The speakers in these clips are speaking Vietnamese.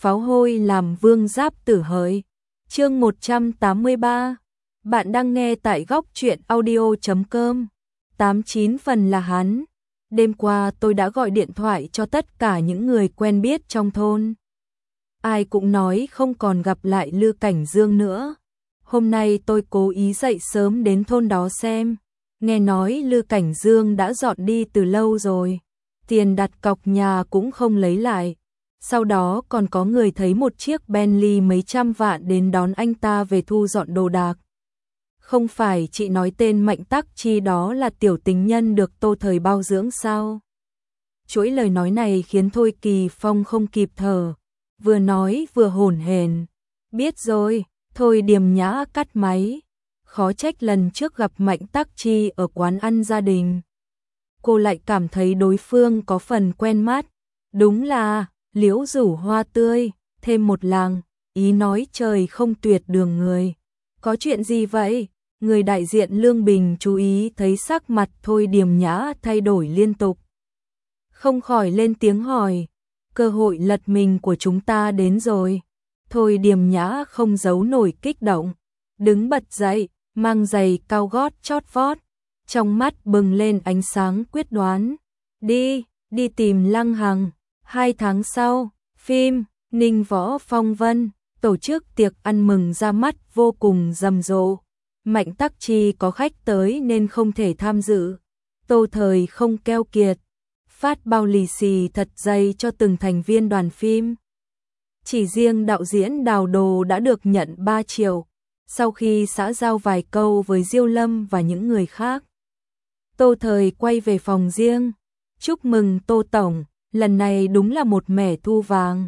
pháo hôi làm vương giáp tử hỡi. Chương 183. Bạn đang nghe tại góc truyện audio.com. 89 phần là hắn. Đêm qua tôi đã gọi điện thoại cho tất cả những người quen biết trong thôn. Ai cũng nói không còn gặp lại Lư Cảnh Dương nữa. Hôm nay tôi cố ý dậy sớm đến thôn đó xem. Nghe nói Lư Cảnh Dương đã dọn đi từ lâu rồi. Tiền đặt cọc nhà cũng không lấy lại. Sau đó còn có người thấy một chiếc Bentley mấy trăm vạn đến đón anh ta về thu dọn đồ đạc. Không phải chị nói tên Mạnh Tắc Chi đó là tiểu tình nhân được Tô Thời bao dưỡng sao? Chuỗi lời nói này khiến Thôi Kỳ Phong không kịp thở, vừa nói vừa hổn hển. Biết rồi, Thôi điềm nhã cắt máy. Khó trách lần trước gặp Mạnh Tắc Chi ở quán ăn gia đình, cô lại cảm thấy đối phương có phần quen mắt. Đúng là liễu rủ hoa tươi, thêm một làng, ý nói trời không tuyệt đường người. Có chuyện gì vậy? Người đại diện Lương Bình chú ý thấy sắc mặt Thôi điềm nhã thay đổi liên tục, không khỏi lên tiếng hỏi. Cơ hội lật mình của chúng ta đến rồi. Thôi điềm nhã không giấu nổi kích động, đứng bật dậy, mang giày cao gót chót vót, trong mắt bừng lên ánh sáng quyết đoán. Đi tìm Lăng Hằng. 2 tháng sau, phim Ninh Võ Phong Vân tổ chức tiệc ăn mừng ra mắt vô cùng rầm rộ. Mạnh Tắc Chi có khách tới nên không thể tham dự. Tô Thời không keo kiệt, phát bao lì xì thật dày cho từng thành viên đoàn phim. Chỉ riêng đạo diễn Đào Đồ đã được nhận 3 triệu, sau khi xã giao vài câu với Diêu Lâm và những người khác. Tô Thời quay về phòng riêng. Chúc mừng Tô Tổng, lần này đúng là một mẻ thu vàng.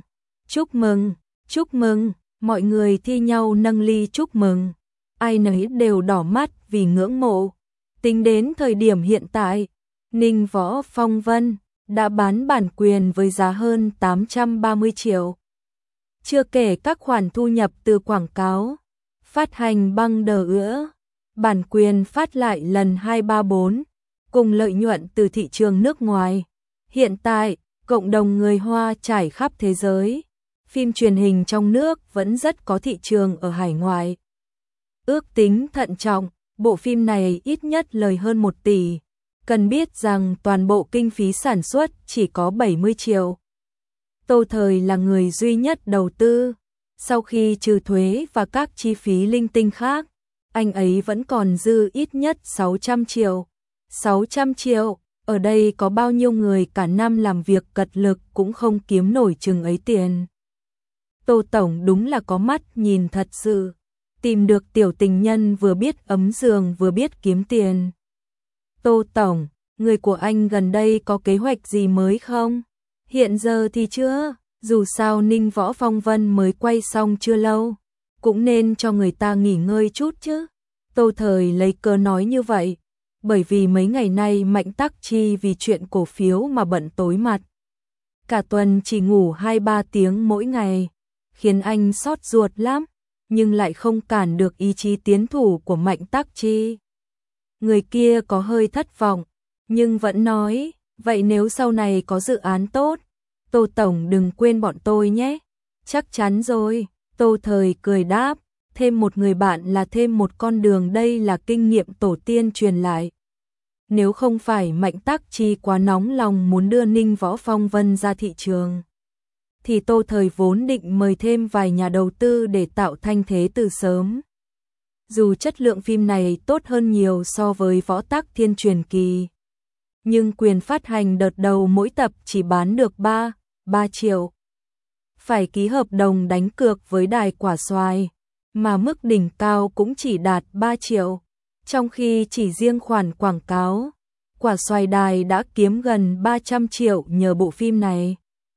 Chúc mừng, mọi người thi nhau nâng ly chúc mừng. Ai nấy đều đỏ mắt vì ngưỡng mộ. Tính đến thời điểm hiện tại, Ninh Võ Phong Vân đã bán bản quyền với giá hơn 830 triệu. Chưa kể các khoản thu nhập từ quảng cáo, phát hành băng đờ ữa, bản quyền phát lại lần 234, cùng lợi nhuận từ thị trường nước ngoài. Hiện tại, cộng đồng người Hoa trải khắp thế giới, phim truyền hình trong nước vẫn rất có thị trường ở hải ngoại. Ước tính thận trọng, bộ phim này ít nhất lời hơn 1 tỷ. Cần biết rằng toàn bộ kinh phí sản xuất chỉ có 70 triệu. Tô Thời là người duy nhất đầu tư. Sau khi trừ thuế và các chi phí linh tinh khác, anh ấy vẫn còn dư ít nhất 600 triệu. 600 triệu, ở đây có bao nhiêu người cả năm làm việc cật lực cũng không kiếm nổi chừng ấy tiền. Tô Tổng đúng là có mắt nhìn thật sự. Tìm được tiểu tình nhân vừa biết ấm giường vừa biết kiếm tiền. Tô Tổng, người của anh gần đây có kế hoạch gì mới không? Hiện giờ thì chưa, dù sao Ninh Võ Phong Vân mới quay xong chưa lâu, cũng nên cho người ta nghỉ ngơi chút chứ. Tô Thời lấy cớ nói như vậy, bởi vì mấy ngày nay Mạnh Tắc Chi vì chuyện cổ phiếu mà bận tối mặt. Cả tuần chỉ ngủ 2-3 tiếng mỗi ngày, khiến anh xót ruột lắm, nhưng lại không cản được ý chí tiến thủ của Mạnh Tắc Chi. Người kia có hơi thất vọng, nhưng vẫn nói, vậy nếu sau này có dự án tốt, Tô Tổng đừng quên bọn tôi nhé. Chắc chắn rồi, Tô Thời cười đáp, thêm một người bạn là thêm một con đường, đây là kinh nghiệm tổ tiên truyền lại. Nếu không phải Mạnh Tắc Chi quá nóng lòng muốn đưa Ninh Võ Phong Vân ra thị trường, thì Tô Thời vốn định mời thêm vài nhà đầu tư để tạo thanh thế từ sớm. Dù chất lượng phim này tốt hơn nhiều so với Võ Tắc Thiên Truyền Kỳ, nhưng quyền phát hành đợt đầu mỗi tập chỉ bán được 3 triệu. Phải ký hợp đồng đánh cược với đài Quả Xoài, mà mức đỉnh cao cũng chỉ đạt 3 triệu. Trong khi chỉ riêng khoản quảng cáo, Quả Xoài đài đã kiếm gần 300 triệu nhờ bộ phim này.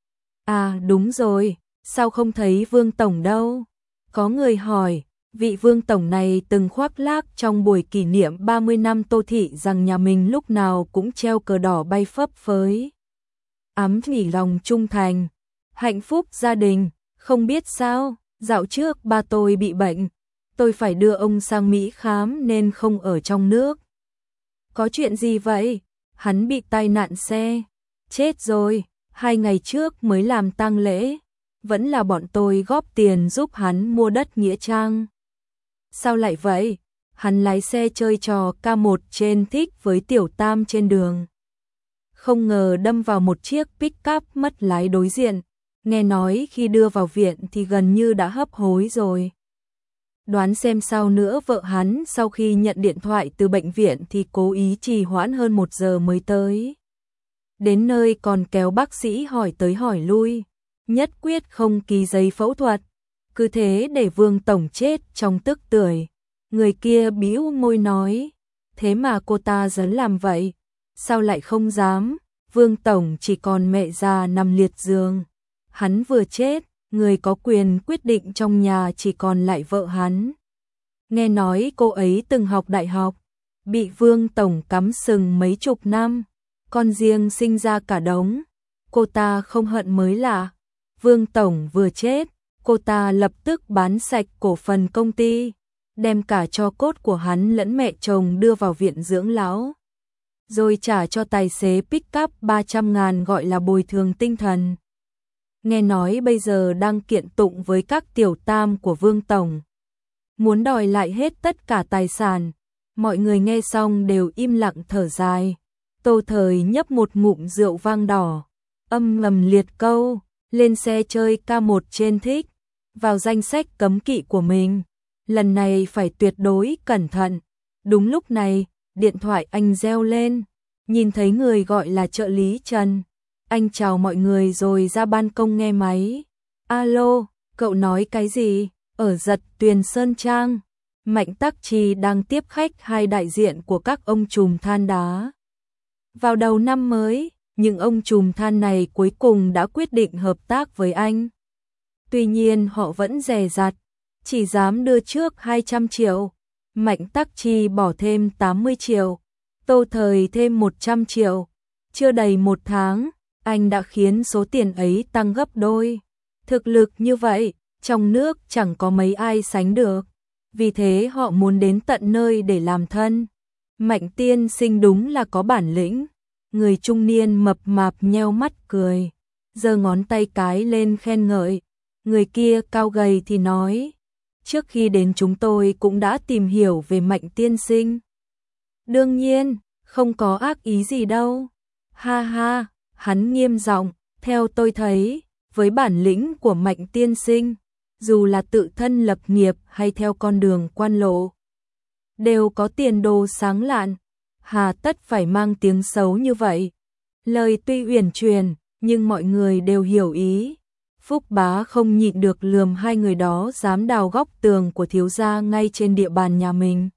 À đúng rồi, sao không thấy Vương Tổng đâu? Có người hỏi, vị Vương Tổng này từng khoác lác trong buổi kỷ niệm 30 năm Tô Thị rằng nhà mình lúc nào cũng treo cờ đỏ bay phấp phới. Ấm nghỉ lòng trung thành, hạnh phúc gia đình, không biết sao, dạo trước ba tôi bị bệnh, tôi phải đưa ông sang Mỹ khám nên không ở trong nước. Có chuyện gì vậy? Hắn bị tai nạn xe, chết rồi, 2 ngày trước mới làm tang lễ. vẫn là bọn tôi góp tiền giúp hắn mua đất nghĩa trang. Sao lại vậy? Hắn lái xe chơi trò K1 trên thích với Tiểu Tam trên đường. Không ngờ đâm vào một chiếc pick-up mất lái đối diện. Nghe nói khi đưa vào viện thì gần như đã hấp hối rồi. Đoán xem sao nữa, vợ hắn sau khi nhận điện thoại từ bệnh viện thì cố ý trì hoãn hơn 1 giờ mới tới. Đến nơi còn kéo bác sĩ hỏi tới hỏi lui, nhất quyết không ký giấy phẫu thuật. Cứ thế để Vương Tổng chết trong tức tưởi. Người kia bĩu môi nói, thế mà cô ta dấn làm vậy, sao lại không dám? Vương Tổng chỉ còn mẹ già nằm liệt giường. Hắn vừa chết, người có quyền quyết định trong nhà chỉ còn lại vợ hắn. Nghe nói cô ấy từng học đại học, bị Vương Tổng cắm sừng mấy chục năm, con riêng sinh ra cả đống. Cô ta không hận mới lạ. Vương Tổng vừa chết, cô ta lập tức bán sạch cổ phần công ty, đem cả tro cốt của hắn lẫn mẹ chồng đưa vào viện dưỡng lão, rồi trả cho tài xế pick-up 300.000 gọi là bồi thường tinh thần. Nghe nói bây giờ đang kiện tụng với các tiểu tam của Vương Tổng, muốn đòi lại hết tất cả tài sản. Mọi người nghe xong đều im lặng thở dài. Tô Thời nhấp một ngụm rượu vang đỏ, âm ngầm liệt câu, lên xe chơi K1 trên thích, vào danh sách cấm kỵ của mình. Lần này phải tuyệt đối cẩn thận. Đúng lúc này, điện thoại anh reo lên, nhìn thấy người gọi là trợ lý Trần. Anh chào mọi người rồi ra ban công nghe máy. Alo, cậu nói cái gì? Ở Giật Tuyền Sơn Trang, Mạnh Tắc Trì đang tiếp khách hai đại diện của các ông trùm than đá. Vào đầu năm mới, những ông trùm than này cuối cùng đã quyết định hợp tác với anh. Tuy nhiên họ vẫn dè dặt, chỉ dám đưa trước 200 triệu. Mạnh Tắc Trì bỏ thêm 80 triệu, Tô Thời thêm 100 triệu. Chưa đầy 1 tháng, anh đã khiến số tiền ấy tăng gấp đôi. Thực lực như vậy, trong nước chẳng có mấy ai sánh được. Vì thế họ muốn đến tận nơi để làm thân. Mạnh tiên sinh đúng là có bản lĩnh. Người trung niên mập mạp nheo mắt cười, giơ ngón tay cái lên khen ngợi. Người kia cao gầy thì nói, trước khi đến chúng tôi cũng đã tìm hiểu về Mạnh tiên sinh. Đương nhiên, không có ác ý gì đâu. Ha ha, hắn nghiêm giọng, theo tôi thấy, với bản lĩnh của Mạnh tiên sinh, dù là tự thân lập nghiệp hay theo con đường quan lộ, đều có tiền đồ sáng lạn, hà tất phải mang tiếng xấu như vậy. Lời tuy uyển chuyển, nhưng mọi người đều hiểu ý. Phúc Bá không nhịn được lườm hai người đó dám đào góc tường của thiếu gia ngay trên địa bàn nhà mình.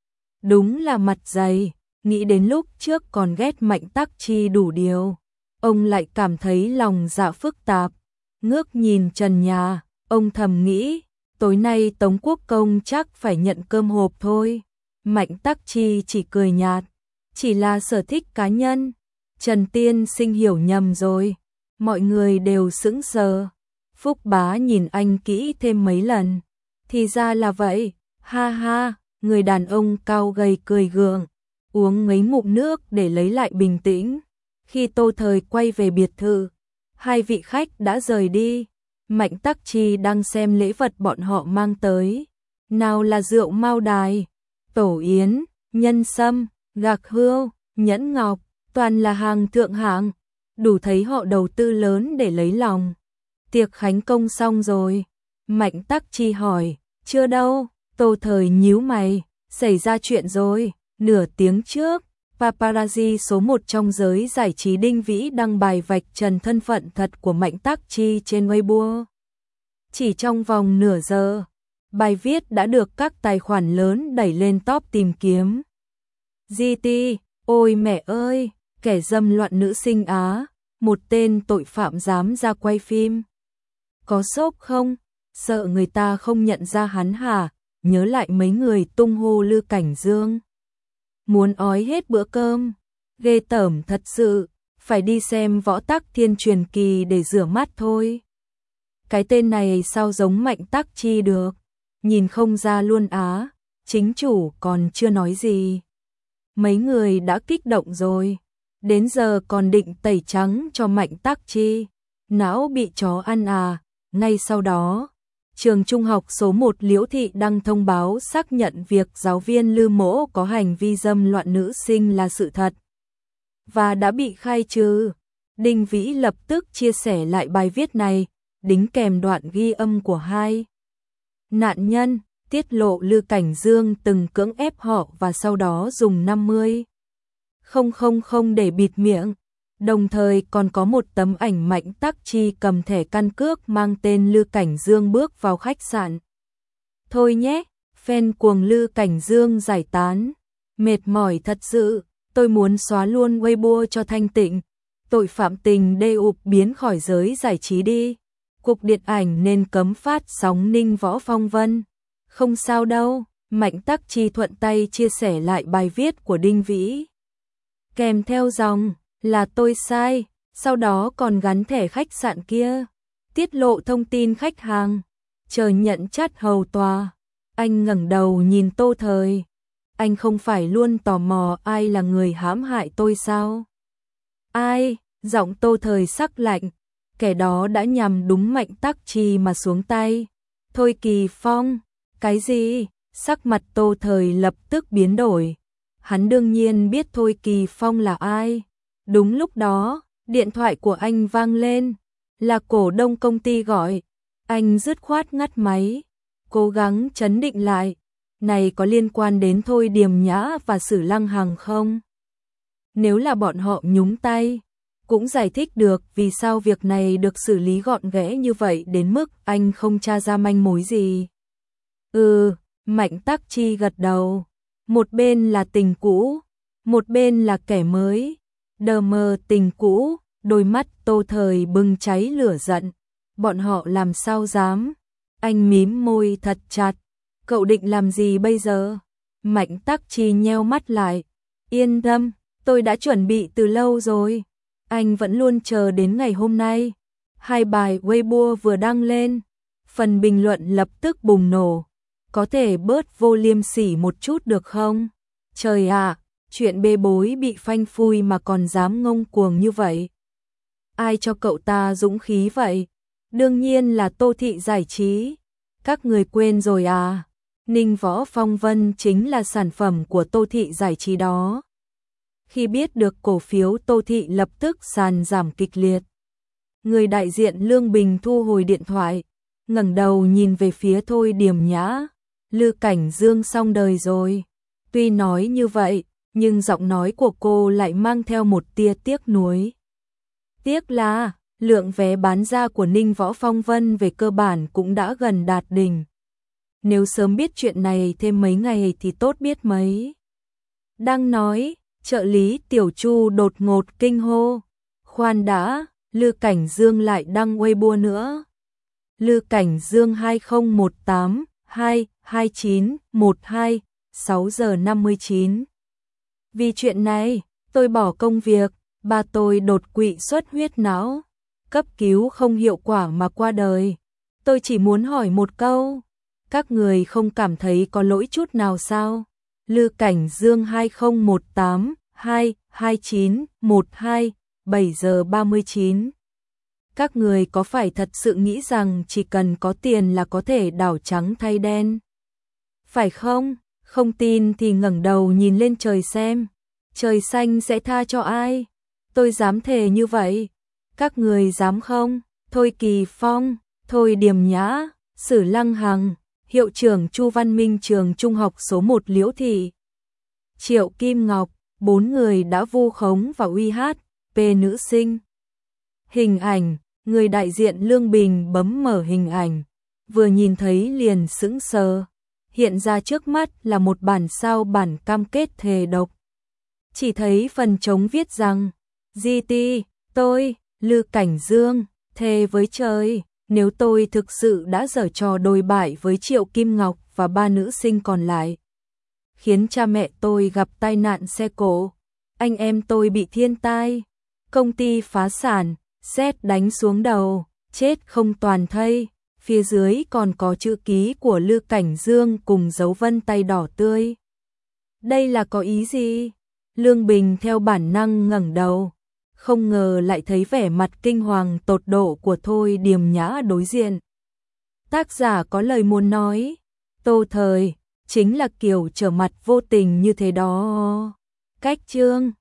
Đúng là mặt dày, nghĩ đến lúc trước còn ghét Mạnh Tắc Chi đủ điều. Ông lại cảm thấy lòng dạ phức tạp, ngước nhìn trần nhà, ông thầm nghĩ, tối nay Tống Quốc Công chắc phải nhận cơm hộp thôi. Mạnh Tắc Chi chỉ cười nhạt, chỉ là sở thích cá nhân. Trần tiên sinh hiểu nhầm rồi. Mọi người đều sững sờ. Phúc Bá nhìn anh kỹ thêm mấy lần. Thì ra là vậy, ha ha, người đàn ông cao gầy cười gượng, uống mấy ngụm nước để lấy lại bình tĩnh. Khi Tô Thời quay về biệt thự, hai vị khách đã rời đi. Mạnh Tắc Chi đang xem lễ vật bọn họ mang tới. Nào là rượu mao đài, tổ yến, nhân sâm, gạc hươu, nhẫn ngọc, toàn là hàng thượng hạng, đủ thấy họ đầu tư lớn để lấy lòng. Tiệc khánh công xong rồi. Mạnh Tắc Chi hỏi, chưa đâu. Tô Thời nhíu mày, xảy ra chuyện rồi. Nửa tiếng trước, paparazzi số 1 trong giới giải trí Đinh Vĩ đăng bài vạch trần thân phận thật của Mạnh Tắc Chi trên Weibo. Chỉ trong vòng nửa giờ, bài viết đã được các tài khoản lớn đẩy lên top tìm kiếm. GT, ôi mẹ ơi, kẻ dâm loạn nữ sinh Á, một tên tội phạm dám ra quay phim. Có sốc không? Sợ người ta không nhận ra hắn hả? Nhớ lại mấy người tung hô Lư Cảnh Dương. Muốn ói hết bữa cơm. Ghê tởm thật sự, phải đi xem Võ Tắc Thiên truyền kỳ để rửa mắt thôi. Cái tên này sao giống Mạnh Tắc Chi được? Nhìn không ra luôn á, chính chủ còn chưa nói gì. Mấy người đã kích động rồi, đến giờ còn định tẩy trắng cho Mạnh Tắc Chi. Não bị chó ăn à? Ngay sau đó, trường trung học số 1 Liễu Thị đăng thông báo xác nhận việc giáo viên Lư Mỗ có hành vi dâm loạn nữ sinh là sự thật và đã bị khai trừ. Đinh Vĩ lập tức chia sẻ lại bài viết này, đính kèm đoạn ghi âm của hai nạn nhân, tiết lộ Lư Cảnh Dương từng cưỡng ép họ và sau đó dùng 50.000 để bịt miệng. Đồng thời còn có một tấm ảnh Mạnh Tắc Chi cầm thẻ căn cước mang tên Lư Cảnh Dương bước vào khách sạn. Thôi nhé, fan cuồng Lư Cảnh Dương giải tán. Mệt mỏi thật sự, tôi muốn xóa luôn Weibo cho thanh tịnh. Tội phạm tình đê ụp biến khỏi giới giải trí đi. Cục điện ảnh nên cấm phát sóng Ninh Võ Phong Vân. Không sao đâu, Mạnh Tắc Chi thuận tay chia sẻ lại bài viết của Đinh Vĩ. Kèm theo dòng là tôi sai, sau đó còn gắn thẻ khách sạn kia, tiết lộ thông tin khách hàng, chờ nhận chat hầu tòa. Anh ngẩng đầu nhìn Tô Thời, anh không phải luôn tò mò ai là người hãm hại tôi sao? Ai? Giọng Tô Thời sắc lạnh, kẻ đó đã nhằm đúng Mạnh Tắc Chi mà xuống tay. Thôi Kỳ Phong, cái gì? Sắc mặt Tô Thời lập tức biến đổi. Hắn đương nhiên biết Thôi Kỳ Phong là ai. Đúng lúc đó, điện thoại của anh vang lên, là cổ đông công ty gọi. Anh dứt khoát ngắt máy, cố gắng trấn định lại. Này có liên quan đến Thôi Điềm Nhã và Sử Lăng Hằng không? Nếu là bọn họ nhúng tay, cũng giải thích được vì sao việc này được xử lý gọn ghẽ như vậy đến mức anh không tra ra manh mối gì. Mạnh Tắc Chi gật đầu. Một bên là tình cũ, một bên là kẻ mới. Đờ mờ tình cũ, đôi mắt Tô Thời bừng cháy lửa giận. Bọn họ làm sao dám? Anh mím môi thật chặt. Cậu định làm gì bây giờ? Mạnh Tắc Chi nheo mắt lại. Yên tâm, tôi đã chuẩn bị từ lâu rồi. Anh vẫn luôn chờ đến ngày hôm nay. Hai bài Weibo vừa đăng lên, phần bình luận lập tức bùng nổ. Có thể bớt vô liêm sỉ một chút được không? Trời ạ, chuyện bê bối bị phanh phui mà còn dám ngông cuồng như vậy. Ai cho cậu ta dũng khí vậy? Đương nhiên là Tô Thị Giải Trí. Các người quên rồi à? Ninh Võ Phong Vân chính là sản phẩm của Tô Thị Giải Trí đó. Khi biết được cổ phiếu Tô Thị lập tức sàn giảm kịch liệt. Người đại diện Lương Bình thu hồi điện thoại, ngẩng đầu nhìn về phía Thôi Điềm Nhã. Lư Cảnh Dương xong đời rồi. Tuy nói như vậy, nhưng giọng nói của cô lại mang theo một tia tiếc nuối. Tiếc là, lượng vé bán ra của Ninh Võ Phong Vân về cơ bản cũng đã gần đạt đỉnh. Nếu sớm biết chuyện này thêm mấy ngày thì tốt biết mấy. Đang nói, trợ lý Tiểu Chu đột ngột kinh hô. Khoan đã, Lư Cảnh Dương lại đăng Weibo nữa. Lư Cảnh Dương 2018 229 12 6 giờ 59. Vì chuyện này, tôi bỏ công việc, ba tôi đột quỵ xuất huyết não, cấp cứu không hiệu quả mà qua đời. Tôi chỉ muốn hỏi một câu, các người không cảm thấy có lỗi chút nào sao? Lư Cảnh Dương 2018 229 12 7 giờ 39. Các người có phải thật sự nghĩ rằng chỉ cần có tiền là có thể đảo trắng thay đen? Phải không? Không tin thì ngẩng đầu nhìn lên trời xem. Trời xanh sẽ tha cho ai? Tôi dám thề như vậy. Các người dám không? Thôi Kỳ Phong, Thôi Điềm Nhã, Sử Lăng Hằng, hiệu trưởng Chu Văn Minh trường trung học số 1 Liễu Thị, Triệu Kim Ngọc, 4 người đã vu khống và uy hiếp nữ sinh. Hình ảnh, người đại diện Lương Bình bấm mở hình ảnh, vừa nhìn thấy liền sững sờ. Hiện ra trước mắt là một bản sao bản cam kết thề độc. Chỉ thấy phần trống viết rằng, GT, tôi, Lư Cảnh Dương, thề với trời, nếu tôi thực sự đã giở trò đồi bại với Triệu Kim Ngọc và 3 nữ sinh còn lại, khiến cha mẹ tôi gặp tai nạn xe cộ, anh em tôi bị thiên tai, công ty phá sản, sét đánh xuống đầu, chết không toàn thây. Phía dưới còn có chữ ký của Lư Cảnh Dương cùng dấu vân tay đỏ tươi. Đây là có ý gì? Lương Bình theo bản năng ngẩng đầu. không ngờ lại thấy vẻ mặt kinh hoàng tột độ của Thôi Điềm Nhã đối diện. Tác giả có lời muốn nói, Tô Thời chính là kiểu trở mặt vô tình như thế đó. Cách chương